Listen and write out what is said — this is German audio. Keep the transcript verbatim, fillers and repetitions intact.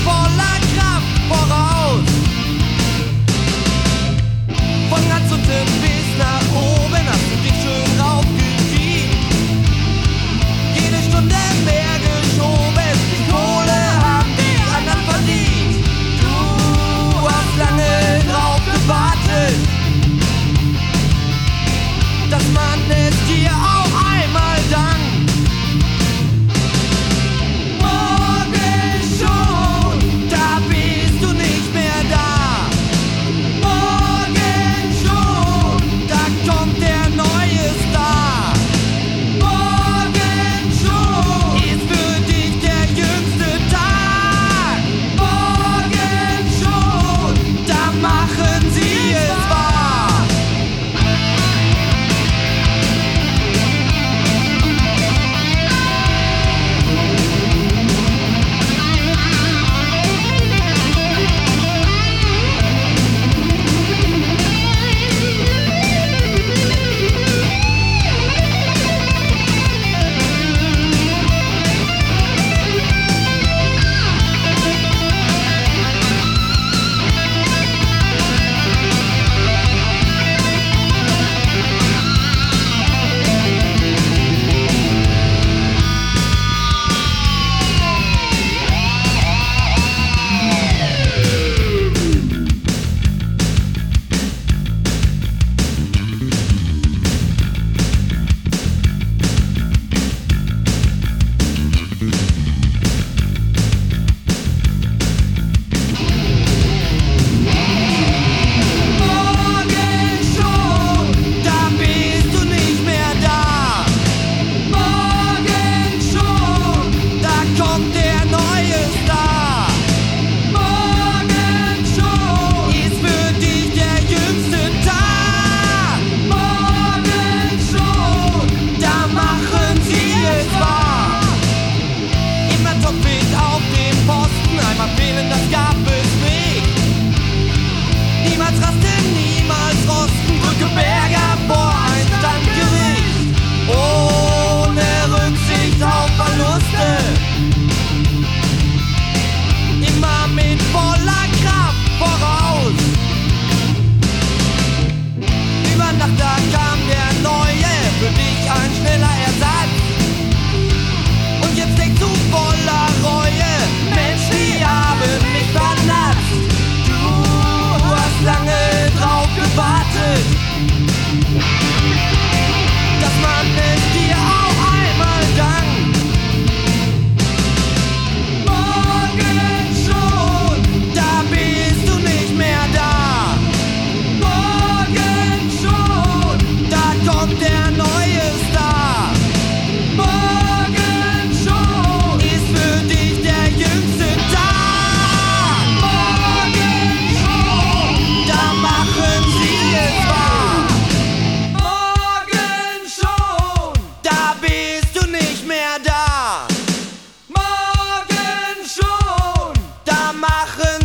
voller Kraft voraus. Von ganz unten bis nach oben hast du dich schön raufgedient. Jede Stunde mehr geschoben, die Kohle haben die anderen verdient. Du hast lange drauf gewartet, dass man es dir auch einmal dankt. Morgen schon, da bist du nicht mehr da. Morgen schon, da kommt der neue Star. Morgen schon, ist für dich der jüngste Tag. Morgen schon, da machen sie es wahr. Morgen schon, da bist du nicht mehr da. Morgen schon, da kommt der neue Star. Morgen schon, ist für dich der jüngste Tag. Morgen schon, da machen sie es wahr. Immer topfit auf dem Posten, einmal fehlen, das gab es nicht. Niemals rasten, niemals rosten, drücke Berger vor ein Standgericht. Ohne Rücksicht auf Verluste, immer mit voller Kraft voraus. Über Nacht, da kam der Neue, für dich ein schneller Ersatz. Und jetzt denkst du voller Reue, Mensch, die haben mich vernatzt. Du hast lange drauf gewartet, dass man es dir auch einmal dankt. Morgen schon, da bist du nicht mehr da. Morgen schon, da kommt der neue Star. Morgen schon, ist für dich der jüngste Tag. Morgen schon, da machen sie es wahr. Morgen schon, da bist du nicht mehr da. Morgen schon, da machen